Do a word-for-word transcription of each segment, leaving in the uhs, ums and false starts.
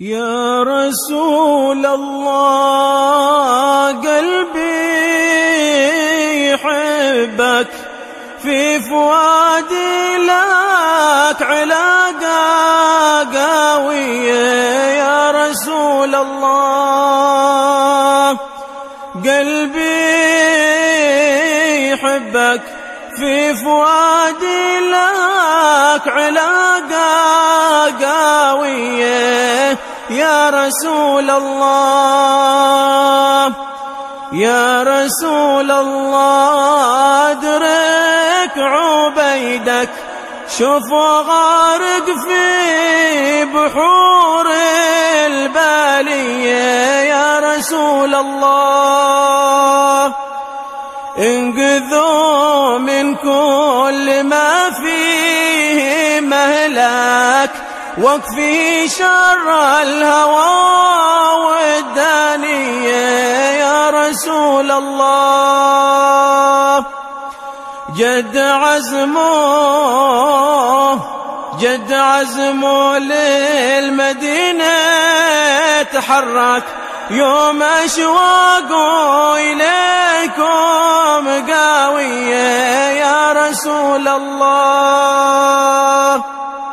يا رسول الله قلبي يحبك، في فؤادي لك علاقة قوية. يا رسول الله قلبي يحبك، في فؤادي لك علاقة قوية. يا رسول الله يا رسول الله ادرك عبيدك، شوف غارق في بحور البالية. يا رسول الله انقذوا من كل ما فيه مهلك، واكفي شر الهوى والدانية. يا رسول الله جد عزمه جد عزمه للمدينة تحرك، يوم أشواقه إليكم قاوية. يا رسول الله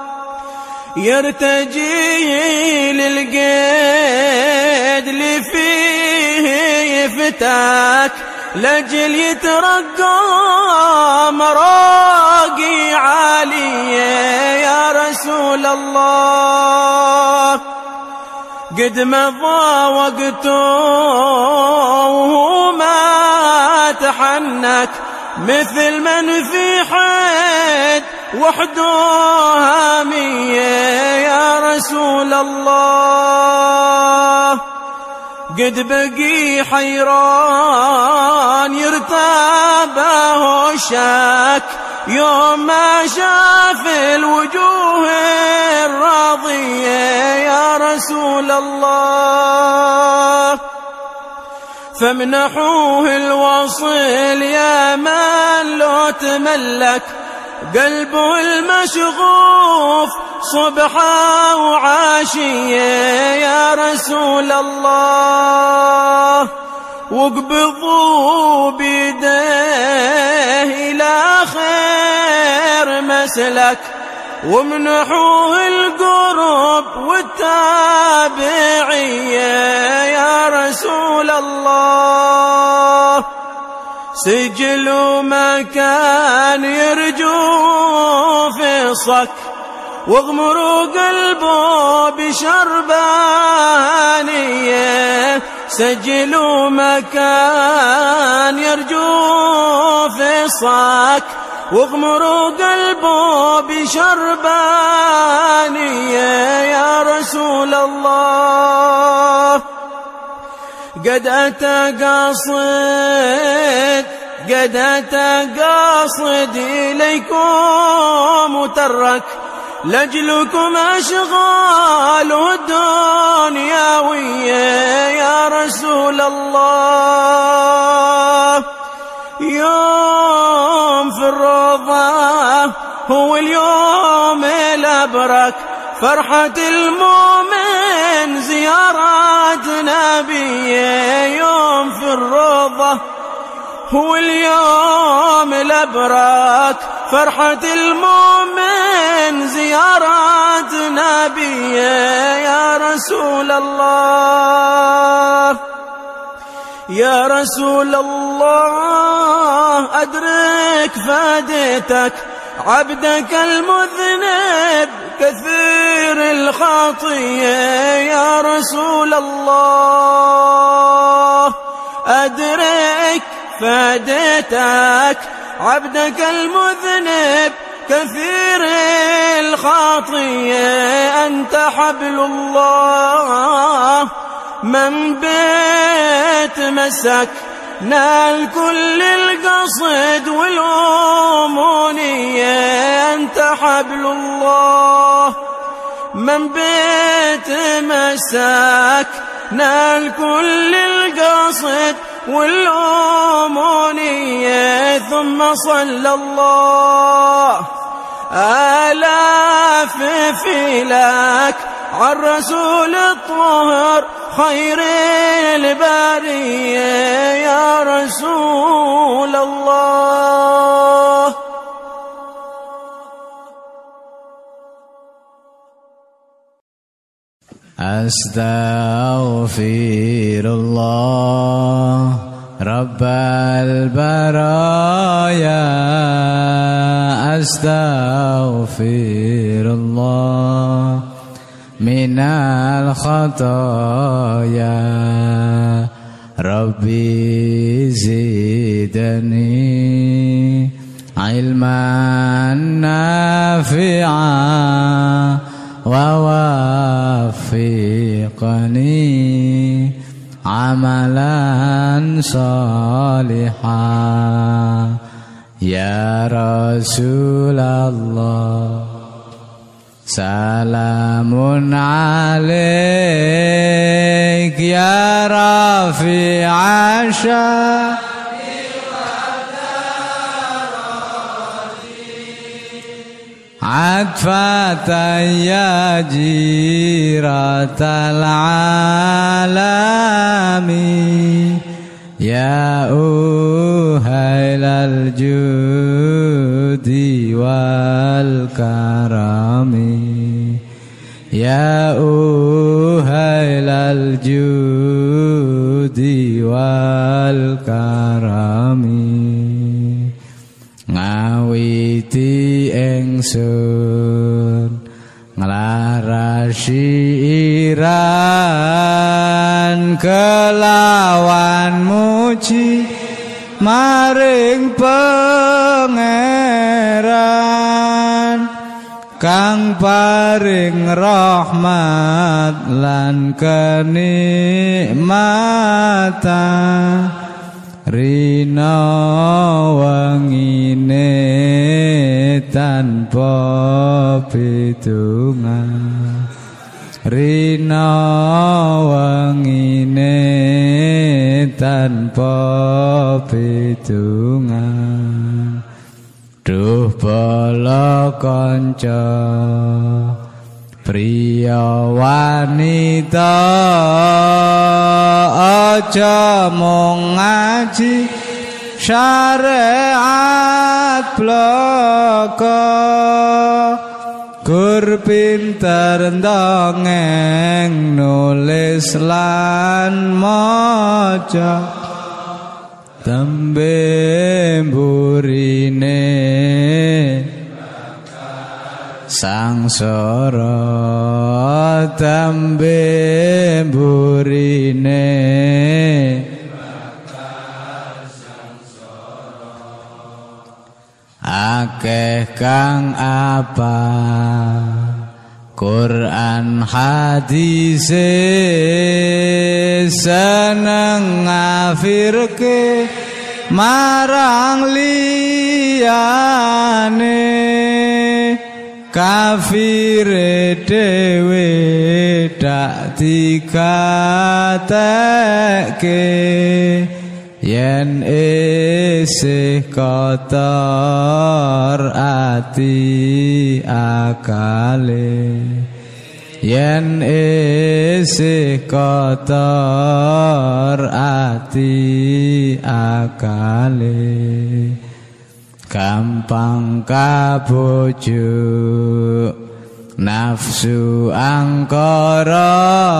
يرتجي للقيد اللي فيه يفتك، لجل يترقى مراقي عالية. يا رسول الله قد مضى وقته وهو ما تحنك، مثل من في حد وحده هامية. يا رسول الله قد بقي حيران يرتابه الشك، يوم ما شاف الوجوه الراضية. يا رسول الله فامنحوه الوصل يا من لو تملك، قلبه المشغوف صبحا وعاشية. يا رسول الله واقبضوا بيديه إلى خير مسلك، ومنحوه القرب والتابعية. يا رسول الله سجل ما كان يرجو في صك، واغمروا قلبه بشربانية. سجلوا ما كان يرجو في صك، واغمروا قلبه بشربانية. يا رسول الله قد أتى قاصد قد أتى قاصد إليكم وترك، لجلكم أشغال الدنياوية. يا رسول الله يوم في الروضة هو اليوم الأبرك، فرحة المؤمن زيارة نبيه. يوم في الروضة هو اليوم الأبرك، فرحة المؤمن زيارة نبيه. يا رسول الله يا رسول الله أدرك فادتك، عبدك المذنب كثير الخطية. يا رسول الله أدرك فادتك، عبدك المذنب كثير الخطية. أنت حبل الله من بيت مسك، نال كل القصد والأمونية. أنت حبل الله من بيت مسك، نال كل القصد والأمونية. ثم صلى الله آلاف في لك الرسول الطاهر خير البرية يا رسول الله. أستغفر الله رب البرايا أستغفر الله من الخطايا ربي زدني علما نافعا ووفقني عملا صالحا يا رسول الله. سلام عليك يا رفيع الشأن عطفة يا جيرة العالم يا أهل الجود والكرم يا أهل الجود والكرم ngawiti ingsun nglarasi iran kelawan muji maring pangeran kang paring rahmat lan kenikmatan rina wangine tanpa pitungan rina wangine tanpa pitungan duh bala kanca priya wanita aja mung ngaji syariat bloko gur pinter ndongeng nulis lan maca tembe mburine sangsara tembe mburine akeh kang apa Quran hadise seneng ngafirke marang liyane kafire dhewe dak dikatekke yen isih kotor ati akale yen isih kotor ati akale gampang kabujuk nafsu angkara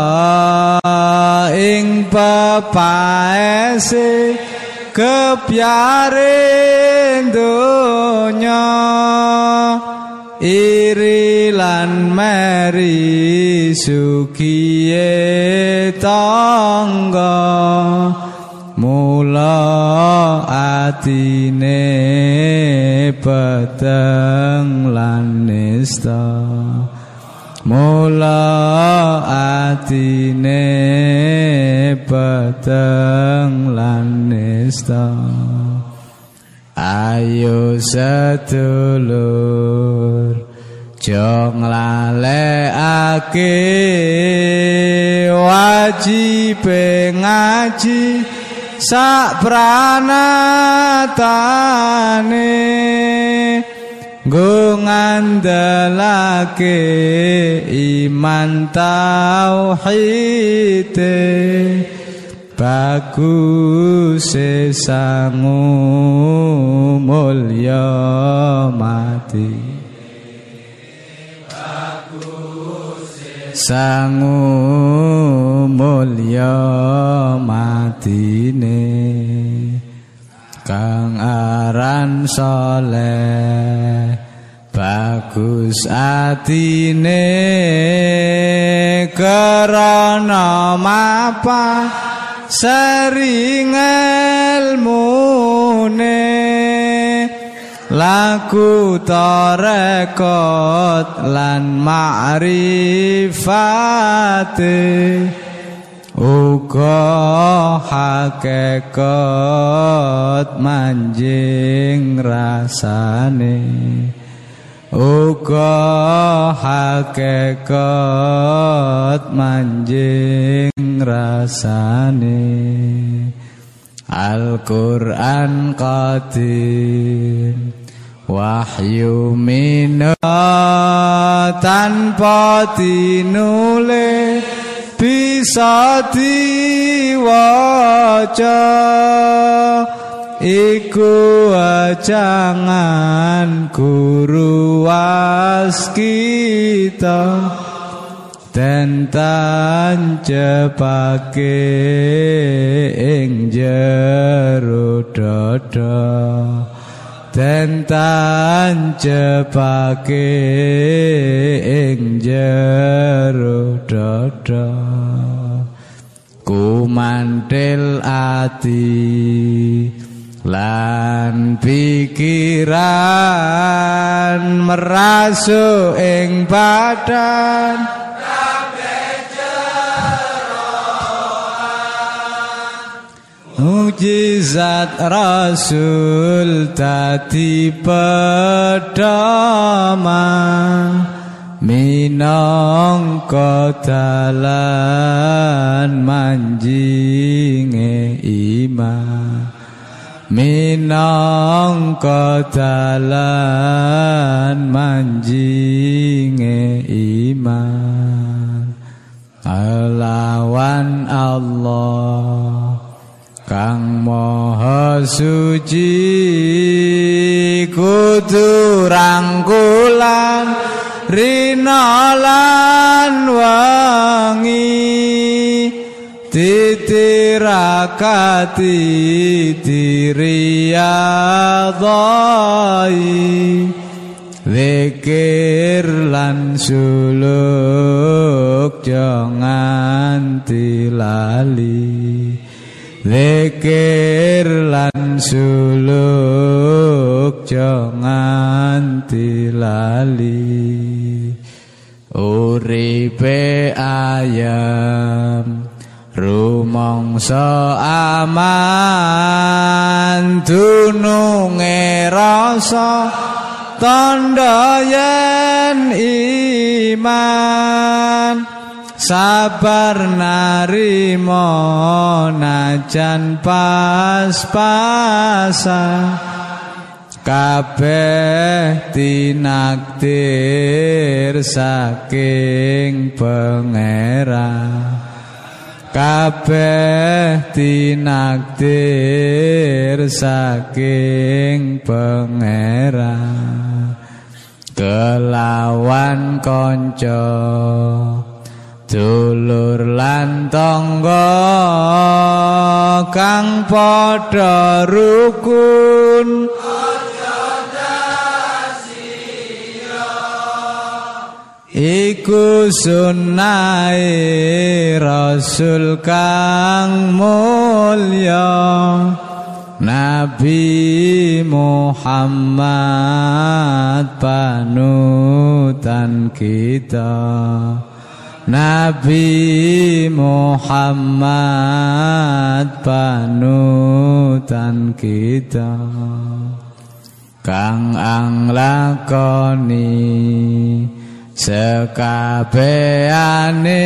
ing pepaese kepyare donya iri lan meri sukiye tangga mula atine peteng lan nista mula atine peteng lan nista ayo sedulur jong lalekake wajib ngaji sak pranatane nggo ngandelake iman tauhide bagus sangu mulya mati sangu mulya matine kang aran saleh bagus atine karana mapan sering ilmune laku tarekot lan ma'rifate uga hakikat manjing rasane uga hakikat manjing rasane Al-Qur'an qadim wahyu minna tanpa tinule bisa diwaca iku ajangan guru waskita tentang cepake ing jero dada tentang cepake ing jero dada kumantil ati lan pikiran merasuk ing badan mujizat Rasul dadi pedoman minangka dalan manjinge iman minangka dalan manjinge iman alawan Allah kang maha suci kudu rangkulan rina lan wangi titirakati diriyadhai zikir lan suluk jangan tilali zikir lan suluk jangan tilali uripe ayam rumangsa aman dununge rasa tandha yen iman sabar narimo najan pas-pasan kabeh tinakdir saking pangeran kabeh tinakdir saking pangeran kelawan kanca dulur lan tangga kang padha rukun iku sunnahe Rasul kang mulya Nabi Muhammad panutan kita Nabi Muhammad panutan kita kang anglakoni sekabehane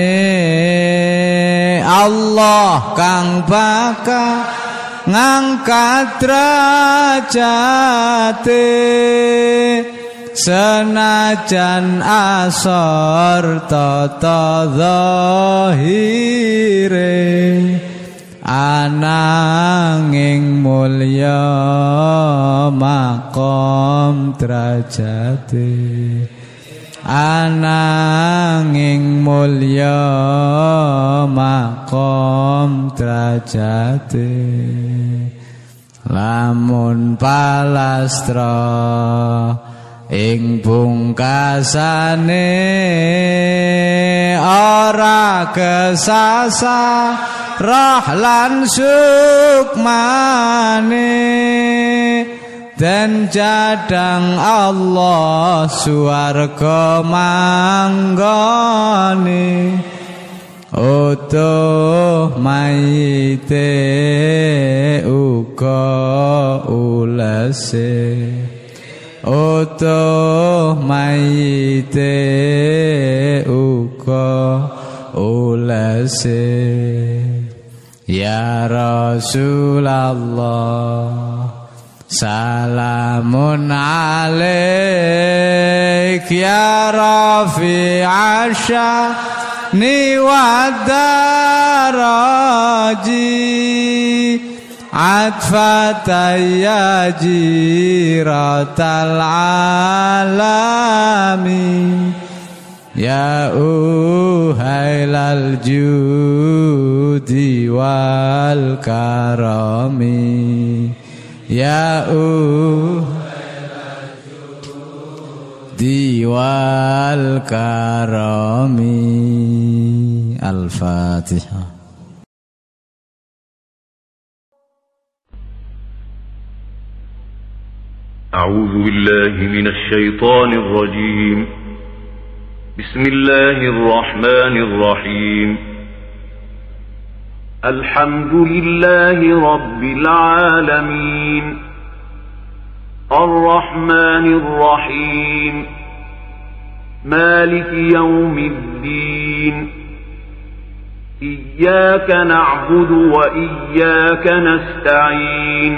Allah kang bakal ngangkat derajate senajan asor tata zahire ananging mulya maqam derajate ananging mulya maqam derajate lamun palastra ing pungkasane ora kesasarah lan sukmane dan jadang Allah suwarga manggone utuh mayite uga ulese utuh mayite uga ulese ya Rasulullah salamun alaik ya rafi'asya ni wadaraji atfataya jiratal alami ya uhailal judi wal karami ya uhailal judi wal karami. Al-Fatihah. أعوذ بالله من الشيطان الرجيم. بسم الله الرحمن الرحيم. الحمد لله رب العالمين الرحمن الرحيم مالك يوم الدين إياك نعبد وإياك نستعين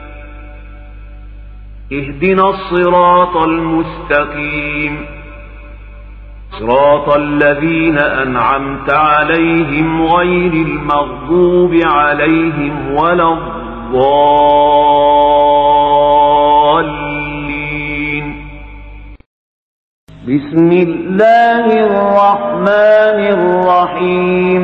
اهدنا الصراط المستقيم صراط الذين أنعمت عليهم غير المغضوب عليهم ولا الضالين. بسم الله الرحمن الرحيم.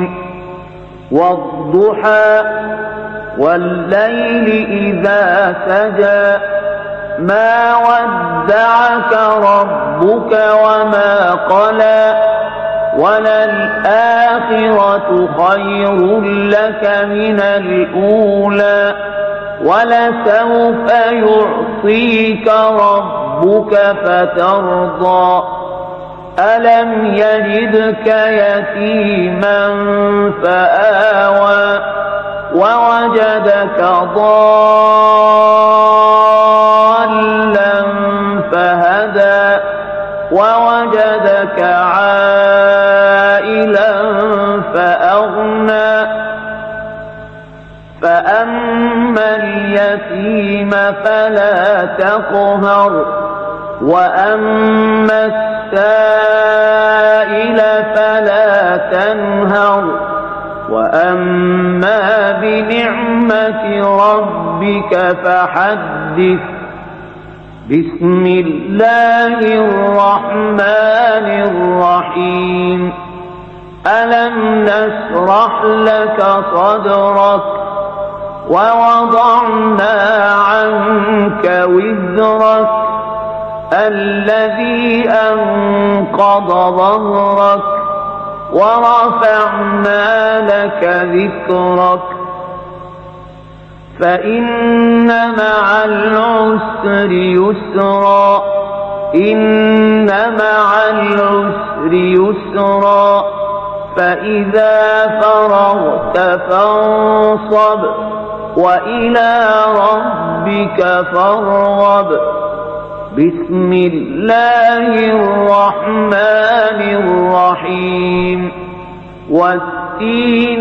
والضحى والليل إذا سجى ما ودعك ربك وما قلى وللآخرة خير لك من الأولى ولسوف يعطيك ربك فترضى ألم يجدك يتيما فآوى ووجدك ضالا فهدى ووجدك عائلا فأغنى فأما اليتيم فلا تقهر وأما السائل فلا تنهر وأما بنعمة ربك فحدث. بسم الله الرحمن الرحيم. ألم نشرح لك صدرك ووضعنا عنك وزرك الذي أنقض ظهرك ورفعنا لك ذكرك فإن مع العسر يسرا إن مع العسر يسرا فإذا فرغت فانصب وإلى ربك فارغب. بسم الله الرحمن الرحيم. والتين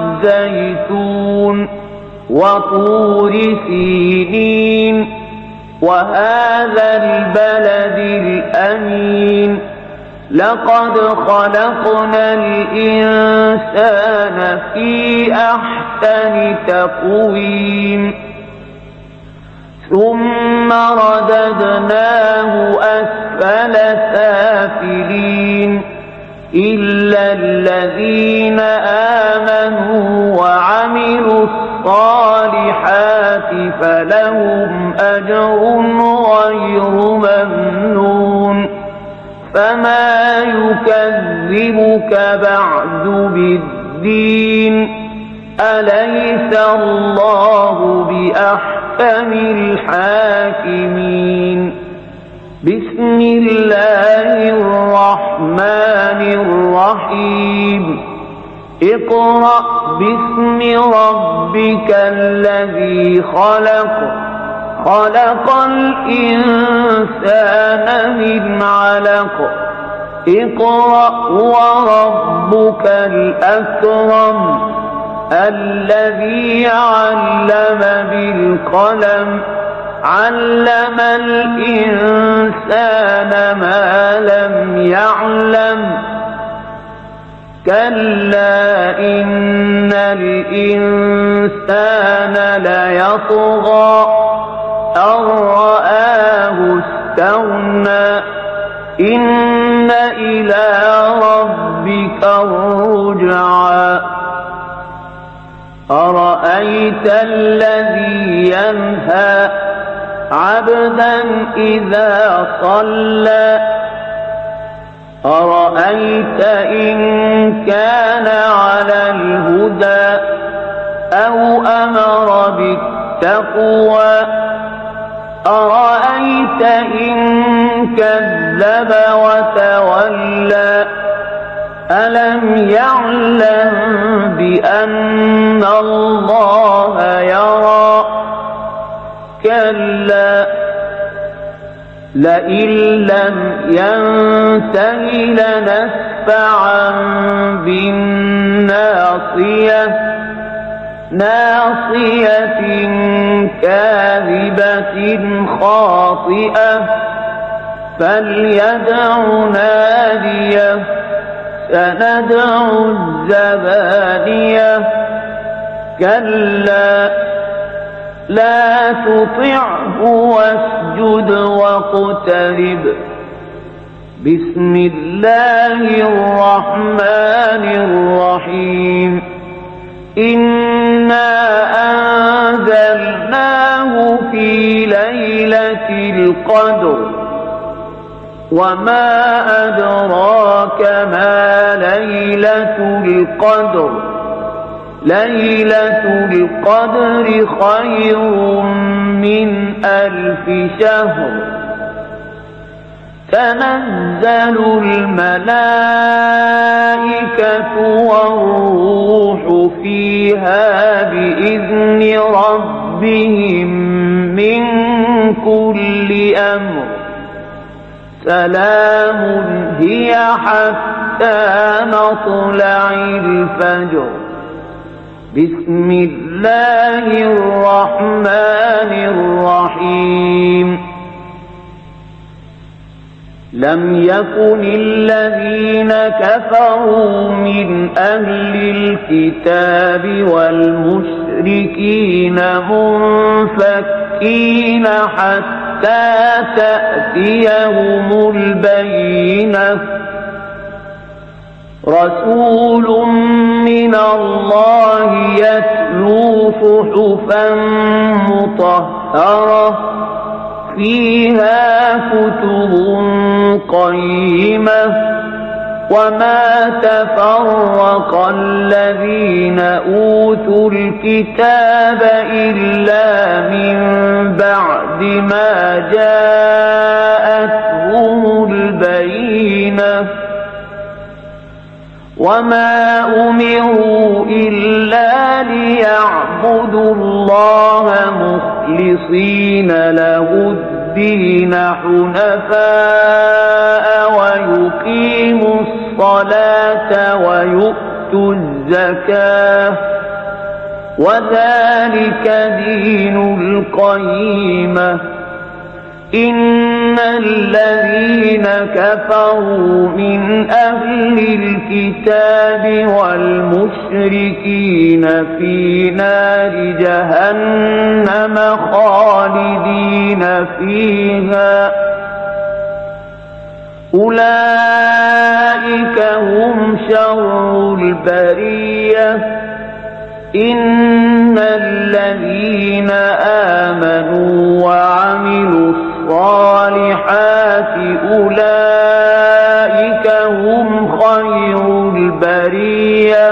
والزيتون وطور سينين وهذا البلد الأمين لقد خلقنا الإنسان في أحسن تقويم ثم رددناه أسفل سافلين إلا الذين آمنوا وعملوا الصالحات فلهم أجر غير ممنون فما يكذبك بعد بالدين أليس الله بأحكم الحاكمين بسم الله الرحمن الرحيم اقرأ باسم ربك الذي خلق خلق الإنسان من علق اقرأ وربك الأكرم الذي علم بالقلم علم الإنسان ما لم يعلم كلا إن الإنسان ليطغى أن رآه استغنى إن إلى ربك الرجعى أرأيت الذي ينهى عبدا إذا صلى أرأيت إن كان على الهدى أو أمر بالتقوى أرأيت إن كذب وتولى ألم يعلم بأن الله يرى كلا لئن لم ينته لنسفعا بالناصية ناصية كاذبة خاطئة فليدع ناديه سندع الزبانية كلا لا تطعه واسجد واقترب بسم الله الرحمن الرحيم إنا أنزلناه في ليلة القدر وما أدراك ما ليلة القدر ليلة القدر خير من ألف شهر تنزل الملائكة والروح فيها بإذن ربهم من كل أمر سلام هي حتى مطلع الفجر بسم الله الرحمن الرحيم لم يكن الذين كفروا من أهل الكتاب والمشركين منفكين حتى تأتيهم البينة رسول من الله يتلو صحفا مطهرة فيها كتب قيمة وما تفرق الذين أوتوا الكتاب إلا من بعد ما جاءتهم البينة وما أمروا إلا ليعبدوا الله مخلصين له الدين حنفاء ويقيموا الصلاة ويؤتوا الزكاة وذلك دين القيمة إن الذين كفروا من أهل الكتاب والمشركين في نار جهنم خالدين فيها أولئك هم شر البرية إن الذين آمنوا وعملوا الصالحات أولئك هم خير البرية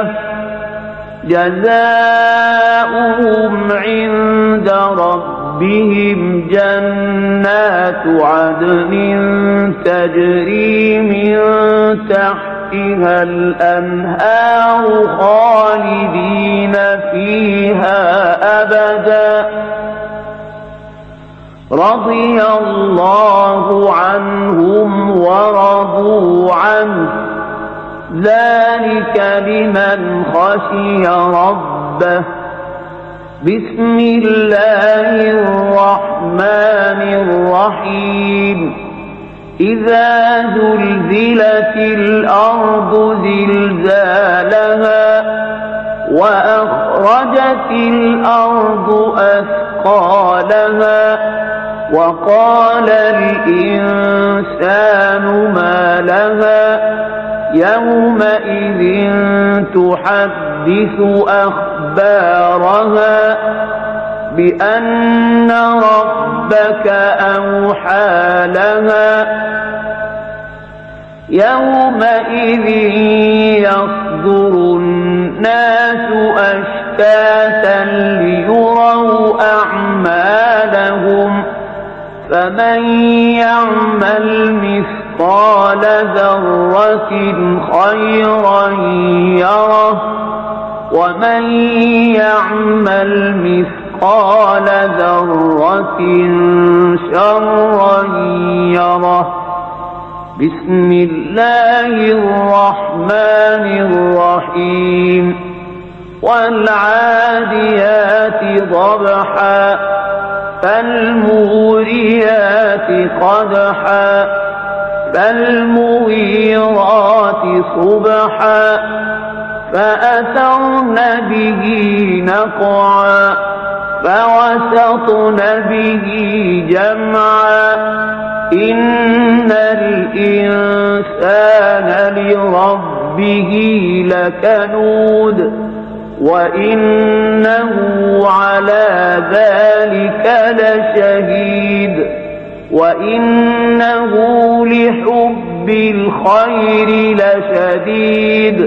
جزاؤهم عند ربهم جنات عدن تجري من تحتها الأنهار خالدين فيها أبدا رضي الله عنهم ورضوا عنه ذلك لمن خشي ربه بسم الله الرحمن الرحيم إذا زلزلت الأرض زلزالها وأخرجت الأرض أثقالها وقال الإنسان ما لها يومئذ تحدث أخبارها بأن ربك أوحى لها يومئذ يصدر الناس أشتاتا ليروا أعمالهم فمن يعمل مثقال ذرة خيرا يره ومن يعمل مثقال ذرة شرا يره بسم الله الرحمن الرحيم والعاديات ضبحا فالموريات قدحا فالمغيرات صبحا فأثرن به نقعا فوسطن به جمعا إن الإنسان لربه لكنود وإنه على ذلك لشهيد وإنه لحب الخير لشديد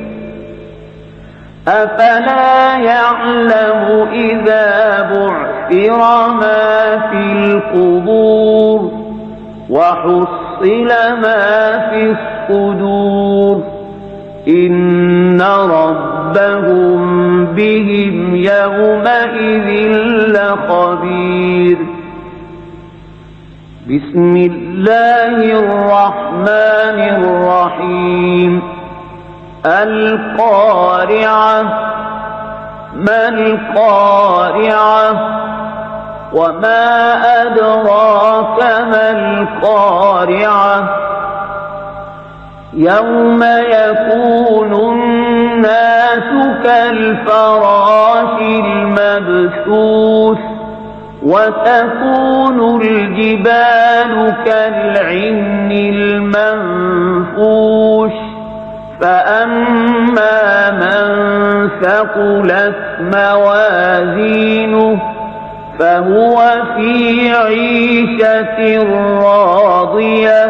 أفلا يعلم إذا بعثر ما في القبور وحصل ما في الصدور إن ربهم بهم يومئذ لخبير بسم الله الرحمن الرحيم القارعة ما القارعة وما أدراك ما القارعة يوم يكون الناس كالفراش المبثوث وتكون الجبال كالعهن المنفوش فأما من ثقلت موازينه فهو في عيشة راضية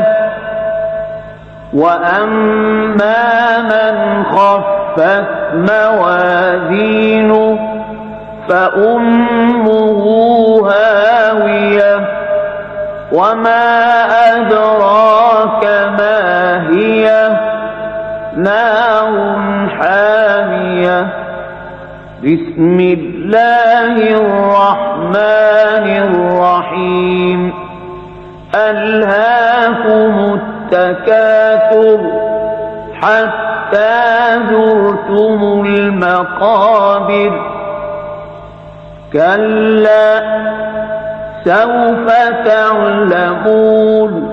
وأما من خفت موازينه فأمه هاوية وما أدراك ما هي نار حامية بسم الله الرحمن الرحيم ألهاكم التكاثر حتى زرتم المقابر كلا سوف تعلمون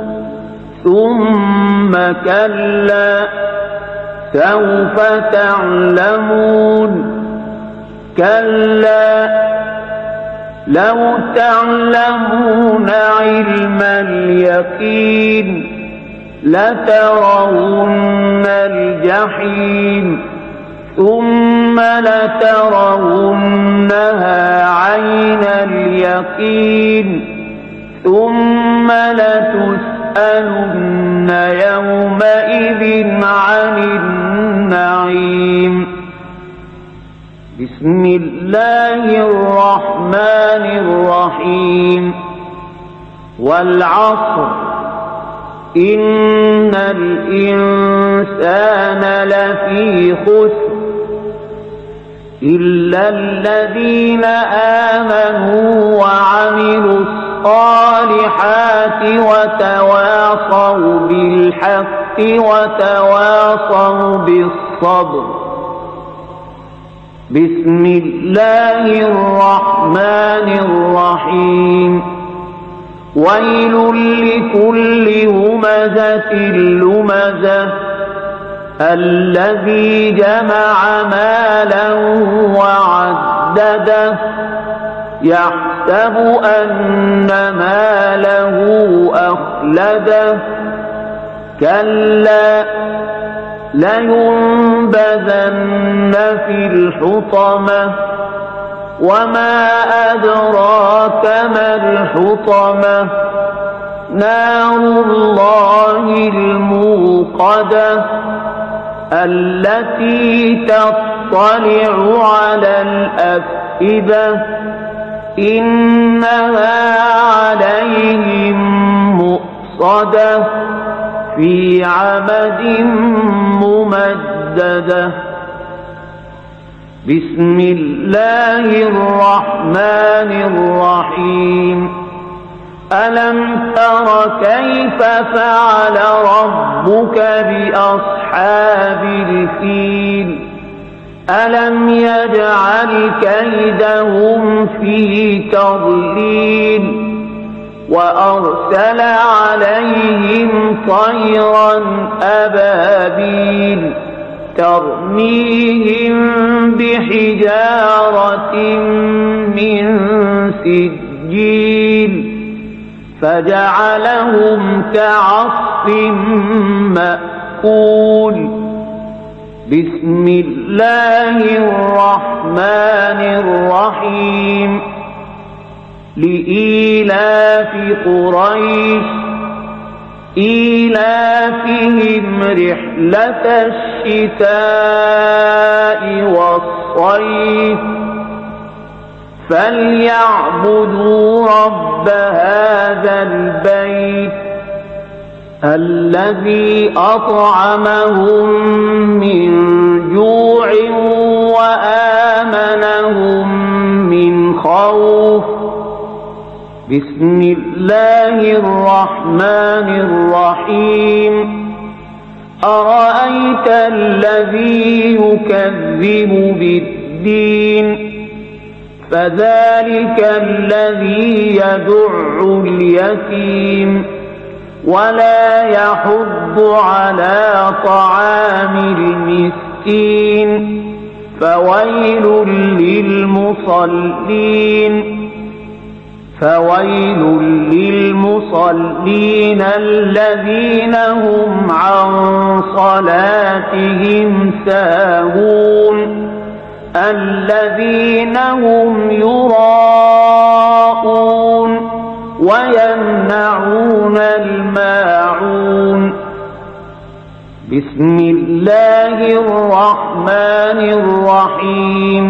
ثم كلا سوف تعلمون كلا لو تعلمون علم اليقين لترون الجحيم ثم لترونها عين اليقين ثم لتسألن يومئذ عن النعيم. بسم الله الرحمن الرحيم. والعصر إن الإنسان لفي خسر إلا الذين آمنوا وعملوا الصالحات وتواصوا بالحق وتواصوا بالصبر. بسم الله الرحمن الرحيم. ويل لكل همزة لمزة الذي جمع مالا وعدده يحسب أن ماله أخلده كلا لينبذن في الحطمة وما أدراك ما الحطمة نار الله الموقدة التي تطلع على الأفئدة إنها عليهم مؤصدة في عمد ممددة. بسم الله الرحمن الرحيم. ألم تر كيف فعل ربك بأصحاب الفيل ألم يجعل كيدهم في تضليل وأرسل عليهم طيرا أبابيل ترميهم بحجارة من سجيل فجعلهم كعصف مأكول. بسم الله الرحمن الرحيم. لإيلاف قريش إيلافهم رحلة الشتاء والصيف فليعبدوا رب هذا البيت الذي أطعمهم من جوع وآمنهم من خوف. بسم الله الرحمن الرحيم. أرأيت الذي يكذب بالدين فذلك الذي يدع اليتيم ولا يحض على طعام المسكين فويل للمصلين فويل للمصلين الذين هم عن صلاتهم ساهون الذين هم يراءون ويمنعون الماعون. بسم الله الرحمن الرحيم.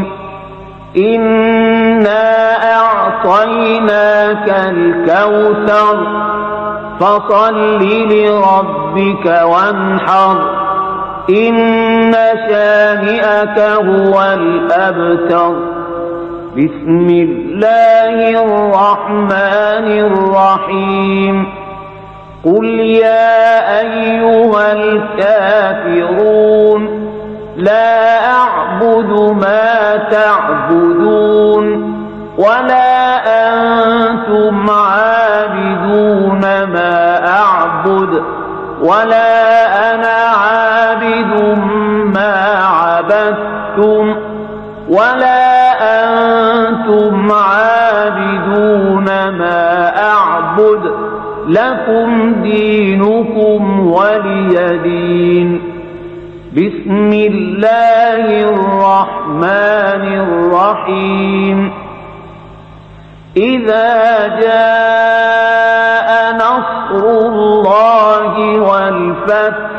إنا أعطيناك الكوثر فصل لربك وانحر إن شانئك هو الأبتر. بسم الله الرحمن الرحيم. قل يا أيها الكافرون لا أعبد ما تعبدون ولا أنتم أنتم عابدون ما أعبد ولا أنا عابد ما عبدتم ولا أنتم عابدون ما أعبد لكم دينكم ولي دين. بسم الله الرحمن الرحيم. إذا جاء نصر الله والفتح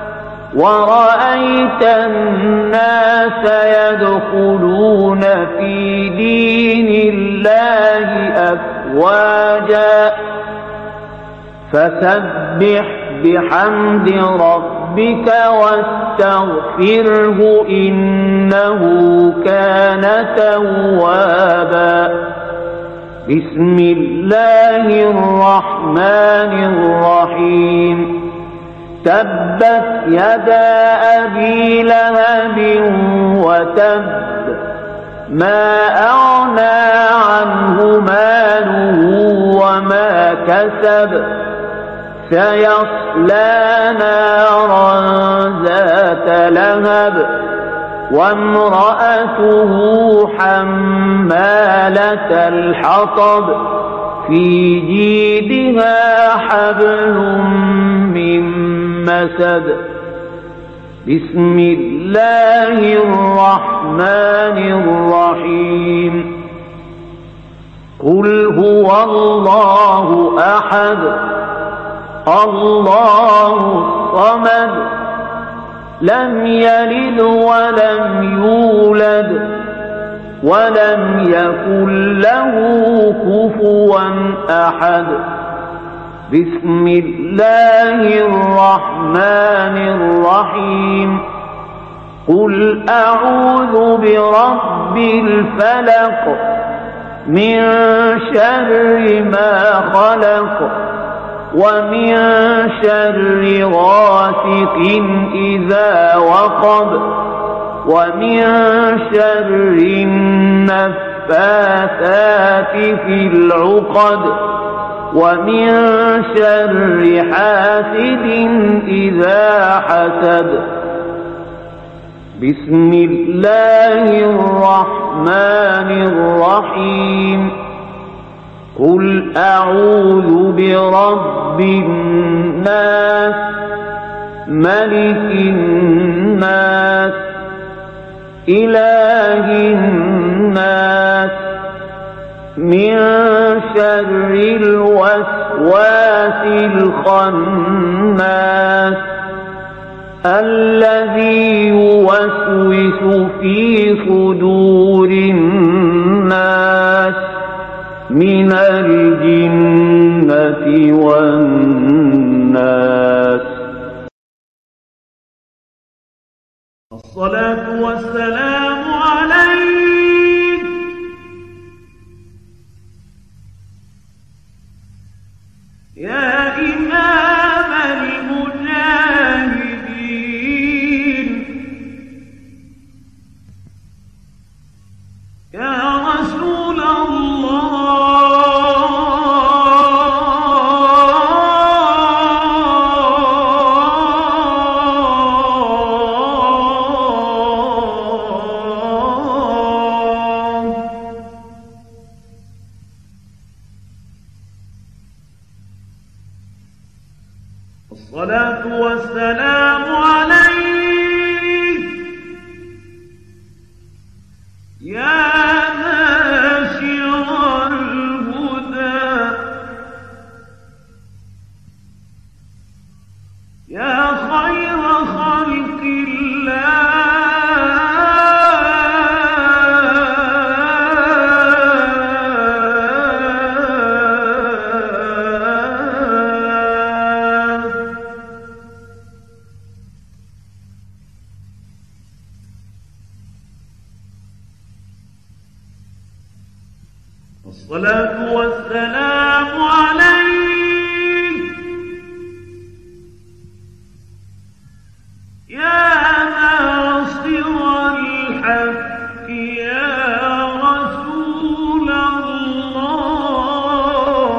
ورأيت الناس يدخلون في دين الله أفواجا فسبح بحمد ربك واستغفره إنه كان توابا. بسم الله الرحمن الرحيم. تبت يدا أبي لهب وتب ما أغنى عنه ماله وما كسب سيصلى نارا ذات لهب وامرأته حمالة الحطب في جيدها حبل من مسد. بسم الله الرحمن الرحيم. قل هو الله أحد الله الصمد لم يلد ولم يولد ولم يكن له كفوا أحد. بسم الله الرحمن الرحيم. قل أعوذ برب الفلق من شر ما خلق ومن شر غاسق إذا وقب ومن شر النفاثات في العقد ومن شر حاسد إذا حسد. بسم الله الرحمن الرحيم. قل أعوذ برب الناس ملك الناس إله الناس من شر الوسواس الخناس الذي يوسوس في صدور الناس من الجنة والناس. الصلاة والسلام عليك يا إمام المجاهدين يا رسول الله الصلاة والسلام عليك يا ناشر الهدى يا خير خلق الله الصلاة والسلام عليك يا ناصر الحق يا رسول الله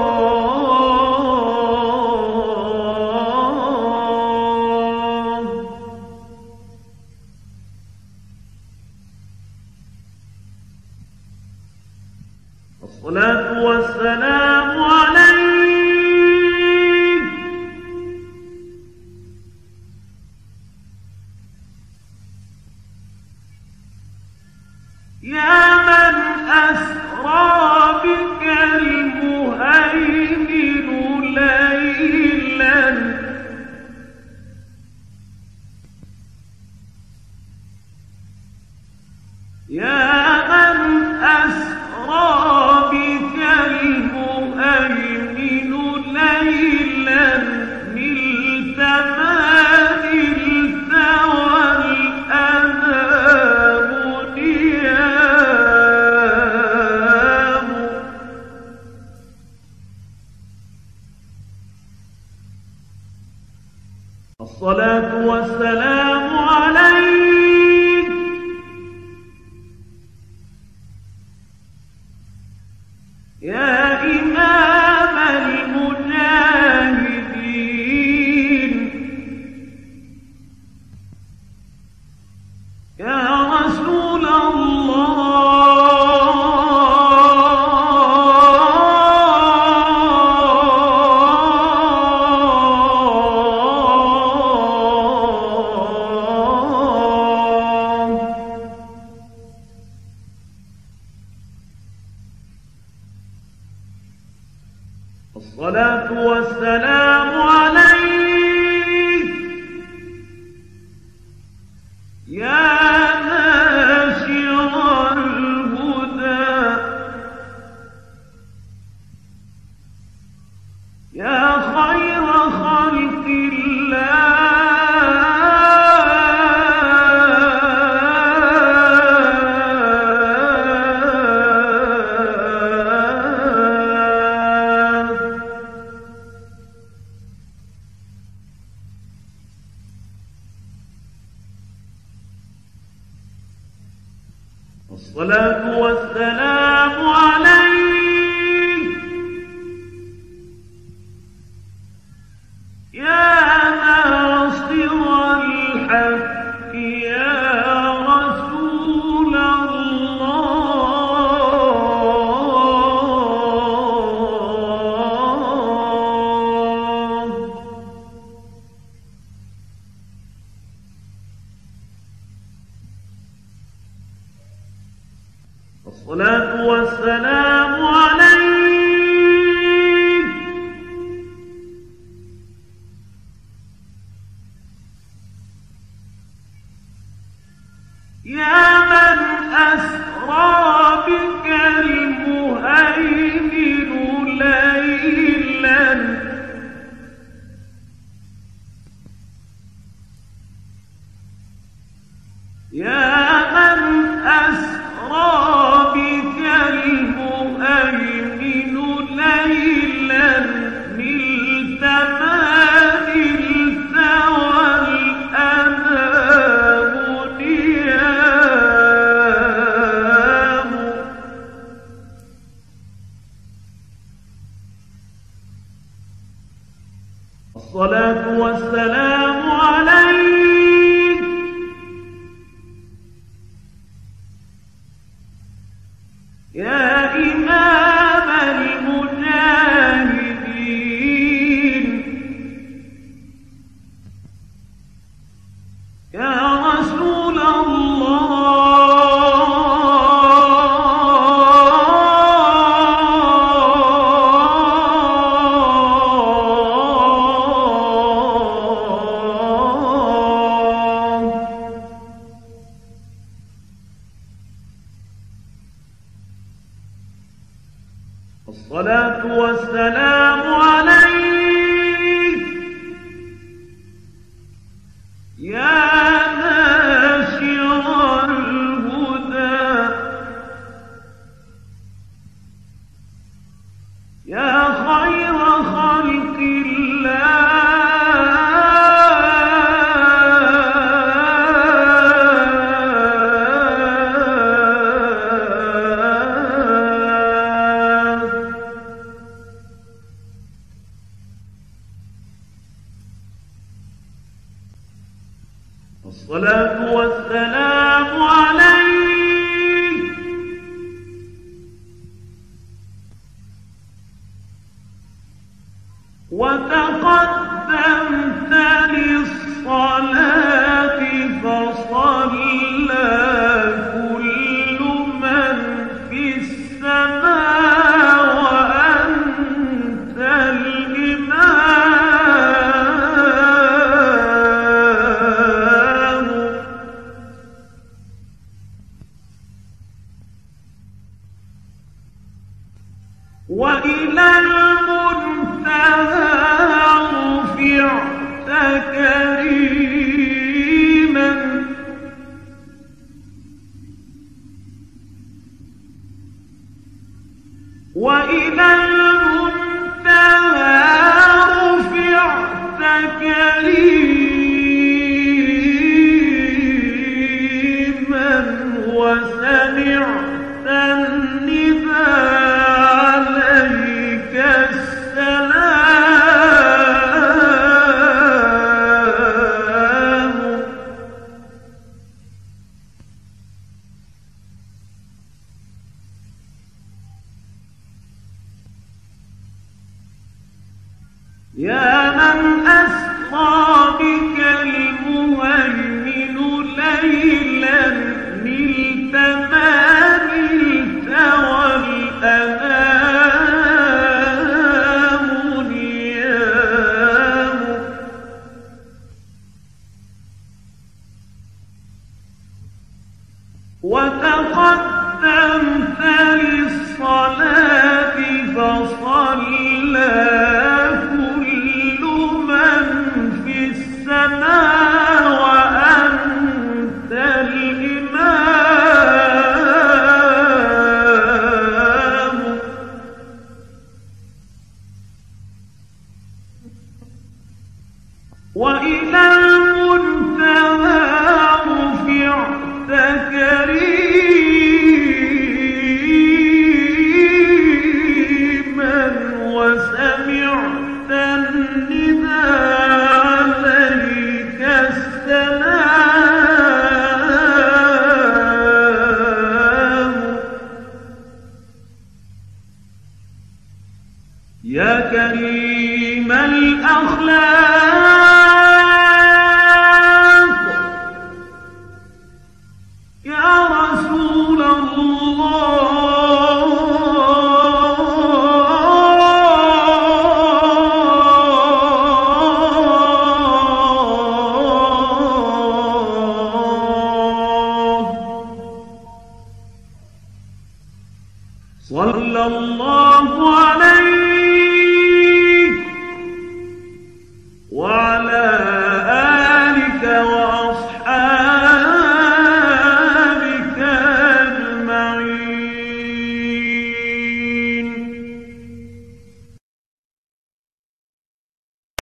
الصلاة والسلام عليك يا من أسرى بك المهيمن ليلا يا من أسرى بك المهيمن ليلا نلت ما نلت والأنام نيام الصلاة والسلام عليك يا إمام المجاهدين يا رسول الله الصلاة والسلام عليك يا ناشر الهدى يا خير خلق الله الصلاة والسلام عليك يا ناصر الحق يا رسول الله الصلاة والسلام عليك يا من أسرى بك المهيمن ليلا يا من أسرى بك المهيمن ليلا نلت ما نلت والأنام نيام الصلاة والسلام عليك يا إمام المجاهدين يا رسول الله الصلاة والسلام عليك يا ناشر الهدى يا خير خلق الله وإلى المنتهى رفعت كريما وإلى المنتهى رفعت كريما وسمعت النداء عليك السلام يا من أسرى بك المهيمن ليلا نلت ما نلت والأنام نيام وتقدمت للصلاة فصلى كل من في السماء وأنت الإمام وإلى المنتهى رفعت كريما وسمعت النداء عليك السلام يا كريم الأخلاق يا رسول الله صلى الله عليه